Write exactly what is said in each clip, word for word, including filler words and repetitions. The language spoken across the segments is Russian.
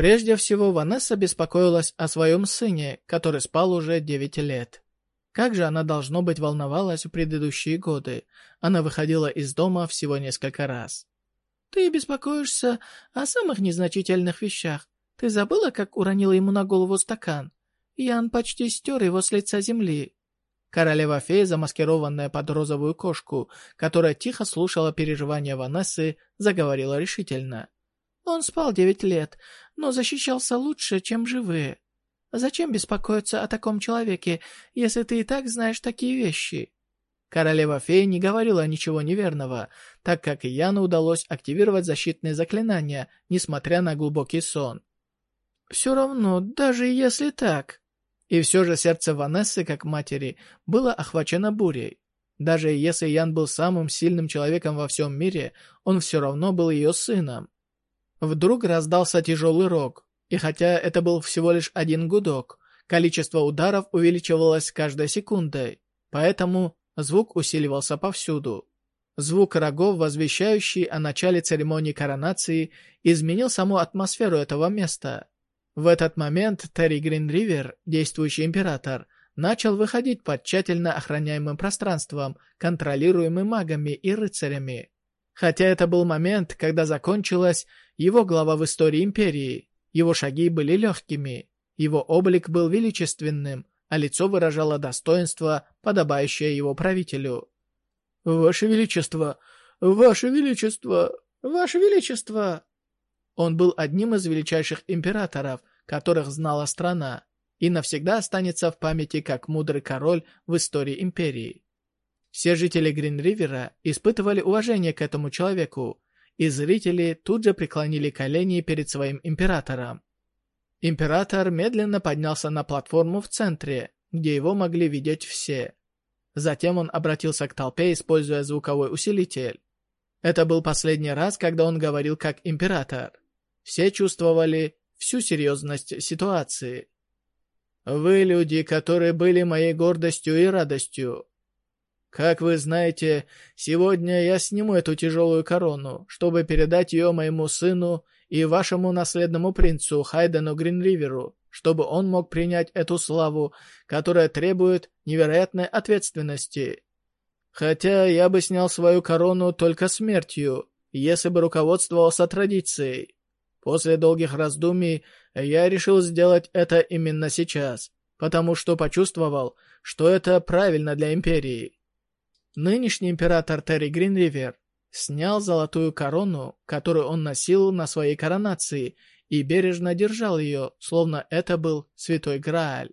Прежде всего, Ванесса беспокоилась о своем сыне, который спал уже девять лет. Как же она, должно быть, волновалась в предыдущие годы. Она выходила из дома всего несколько раз. «Ты беспокоишься о самых незначительных вещах. Ты забыла, как уронила ему на голову стакан? Ян почти стер его с лица земли». Королева-фея, замаскированная под розовую кошку, которая тихо слушала переживания Ванессы, заговорила решительно. «Он спал девять лет, но защищался лучше, чем живые. Зачем беспокоиться о таком человеке, если ты и так знаешь такие вещи?» Королева-фея не говорила ничего неверного, так как Яну удалось активировать защитные заклинания, несмотря на глубокий сон. «Все равно, даже если так...» И все же сердце Ванессы, как матери, было охвачено бурей. Даже если Ян был самым сильным человеком во всем мире, он все равно был ее сыном. Вдруг раздался тяжелый рог, и хотя это был всего лишь один гудок, количество ударов увеличивалось с каждой секундой, поэтому звук усиливался повсюду. Звук рогов, возвещающий о начале церемонии коронации, изменил саму атмосферу этого места. В этот момент Терри Гринривер, действующий император, начал выходить под тщательно охраняемым пространством, контролируемым магами и рыцарями. Хотя это был момент, когда закончилась его глава в истории империи, его шаги были легкими, его облик был величественным, а лицо выражало достоинство, подобающее его правителю. «Ваше Величество! Ваше Величество! Ваше Величество!» Он был одним из величайших императоров, которых знала страна, и навсегда останется в памяти как мудрый король в истории империи. Все жители Гринривера испытывали уважение к этому человеку, и зрители тут же преклонили колени перед своим императором. Император медленно поднялся на платформу в центре, где его могли видеть все. Затем он обратился к толпе, используя звуковой усилитель. Это был последний раз, когда он говорил как император. Все чувствовали всю серьезность ситуации. «Вы люди, которые были моей гордостью и радостью. Как вы знаете, сегодня я сниму эту тяжелую корону, чтобы передать ее моему сыну и вашему наследному принцу Хайдену Гринриверу, чтобы он мог принять эту славу, которая требует невероятной ответственности. Хотя я бы снял свою корону только смертью, если бы руководствовался традицией. После долгих раздумий я решил сделать это именно сейчас, потому что почувствовал, что это правильно для империи». Нынешний император Терри Гринривер снял золотую корону, которую он носил на своей коронации, и бережно держал ее, словно это был святой Грааль.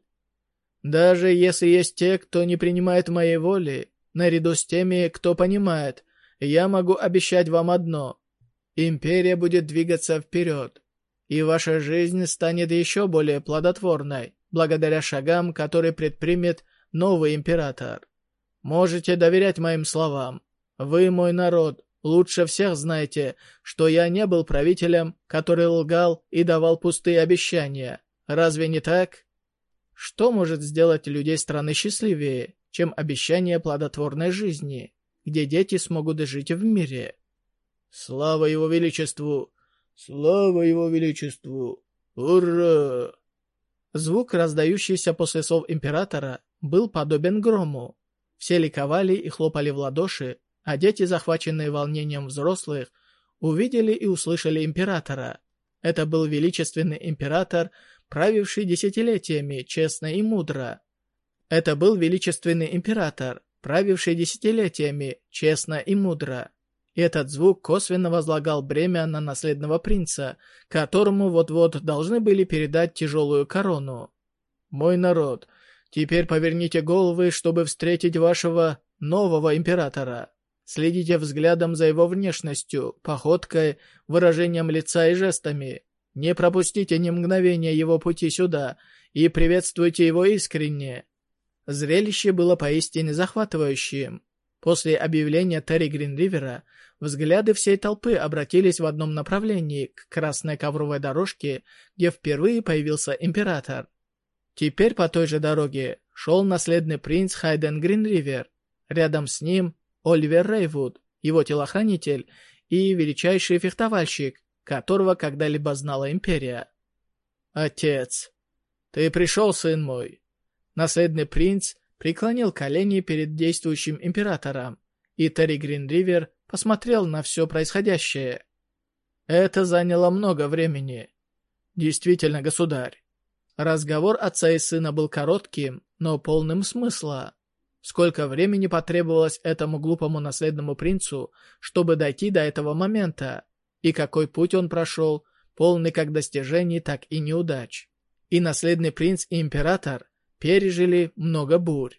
«Даже если есть те, кто не принимает моей воли, наряду с теми, кто понимает, я могу обещать вам одно. Империя будет двигаться вперед, и ваша жизнь станет еще более плодотворной, благодаря шагам, которые предпримет новый император. Можете доверять моим словам. Вы, мой народ, лучше всех знаете, что я не был правителем, который лгал и давал пустые обещания. Разве не так? Что может сделать людей страны счастливее, чем обещание плодотворной жизни, где дети смогут жить в мире? Слава Его Величеству! Слава Его Величеству! Ура!» Звук, раздающийся после слов императора, был подобен грому. Все ликовали и хлопали в ладоши, а дети, захваченные волнением взрослых, увидели и услышали императора. Это был величественный император, правивший десятилетиями честно и мудро. Это был величественный император, правивший десятилетиями честно и мудро. И этот звук косвенно возлагал бремя на наследного принца, которому вот-вот должны были передать тяжелую корону. «Мой народ, теперь поверните головы, чтобы встретить вашего нового императора. Следите взглядом за его внешностью, походкой, выражением лица и жестами. Не пропустите ни мгновения его пути сюда и приветствуйте его искренне». Зрелище было поистине захватывающим. После объявления Терри Гринривера взгляды всей толпы обратились в одном направлении, к красной ковровой дорожке, где впервые появился император. Теперь по той же дороге шел наследный принц Хайден Гринривер. Рядом с ним Оливер Рейвуд, его телохранитель и величайший фехтовальщик, которого когда-либо знала империя. «Отец, ты пришел, сын мой». Наследный принц преклонил колени перед действующим императором, и Терри Гринривер посмотрел на все происходящее. Это заняло много времени. Действительно, государь. Разговор отца и сына был коротким, но полным смысла. Сколько времени потребовалось этому глупому наследному принцу, чтобы дойти до этого момента, и какой путь он прошел, полный как достижений, так и неудач. И наследный принц и император пережили много бурь.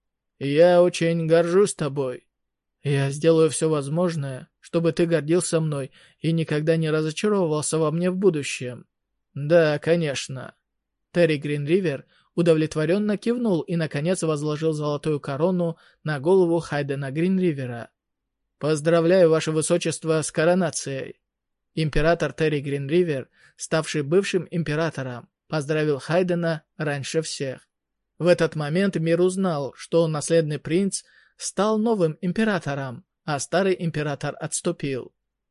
«Я очень горжусь тобой. Я сделаю все возможное, чтобы ты гордился мной и никогда не разочаровывался во мне в будущем». «Да, конечно». Терри Гринривер удовлетворенно кивнул и, наконец, возложил золотую корону на голову Хайдена Гринривера. «Поздравляю, ваше высочество, с коронацией!» Император Терри Гринривер, ставший бывшим императором, поздравил Хайдена раньше всех. В этот момент мир узнал, что наследный принц стал новым императором, а старый император отступил.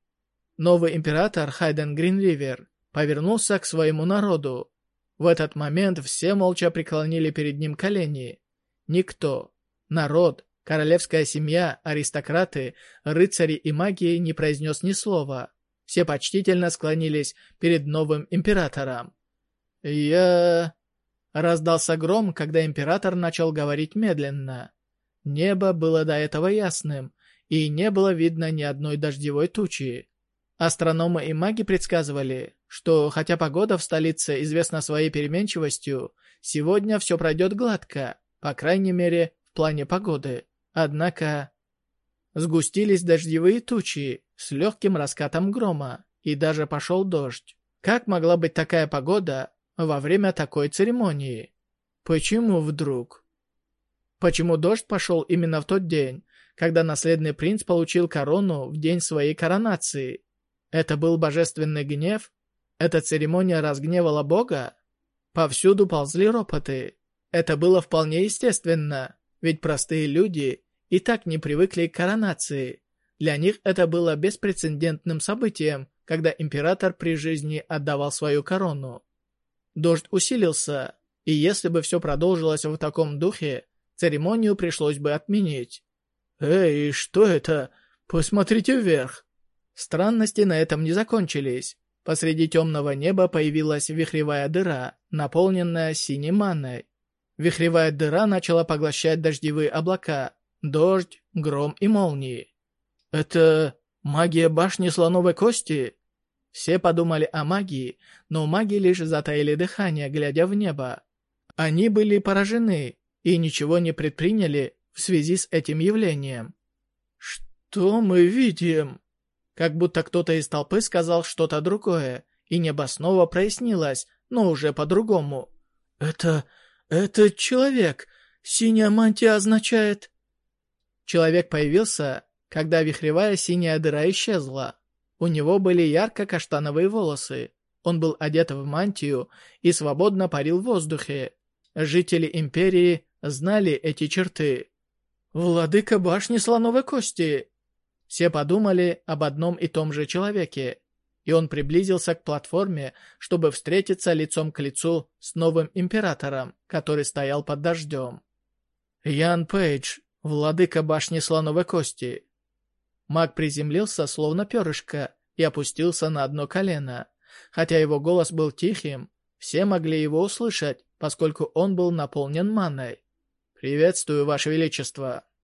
Новый император Хайден Гринривер повернулся к своему народу. В этот момент все молча преклонили перед ним колени. Никто, народ, королевская семья, аристократы, рыцари и маги не произнес ни слова. Все почтительно склонились перед новым императором. «Я...» Раздался гром, когда император начал говорить медленно. Небо было до этого ясным, и не было видно ни одной дождевой тучи. Астрономы и маги предсказывали, что хотя погода в столице известна своей переменчивостью, сегодня все пройдет гладко, по крайней мере, в плане погоды. Однако сгустились дождевые тучи с легким раскатом грома, и даже пошел дождь. Как могла быть такая погода во время такой церемонии? Почему вдруг? Почему дождь пошел именно в тот день, когда наследный принц получил корону в день своей коронации? Это был божественный гнев? Эта церемония разгневала Бога? Повсюду ползли ропоты. Это было вполне естественно, ведь простые люди и так не привыкли к коронации. Для них это было беспрецедентным событием, когда император при жизни отдавал свою корону. Дождь усилился, и если бы все продолжилось в таком духе, церемонию пришлось бы отменить. «Эй, что это? Посмотрите вверх!» Странности на этом не закончились. Посреди темного неба появилась вихревая дыра, наполненная синей манной. Вихревая дыра начала поглощать дождевые облака, дождь, гром и молнии. «Это магия башни слоновой кости?» Все подумали о магии, но маги лишь затаили дыхание, глядя в небо. Они были поражены и ничего не предприняли в связи с этим явлением. «Что мы видим?» Как будто кто-то из толпы сказал что-то другое, и небо снова прояснилось, но уже по-другому. «Это... это человек. Синяя мантия означает...» Человек появился, когда вихревая синяя дыра исчезла. У него были ярко-каштановые волосы. Он был одет в мантию и свободно парил в воздухе. Жители империи знали эти черты. «Владыка башни слоновой кости!» Все подумали об одном и том же человеке, и он приблизился к платформе, чтобы встретиться лицом к лицу с новым императором, который стоял под дождем. «Ян Пейдж, владыка башни слоновой кости». Маг приземлился, словно перышко, и опустился на одно колено. Хотя его голос был тихим, все могли его услышать, поскольку он был наполнен маной. «Приветствую, Ваше Величество!»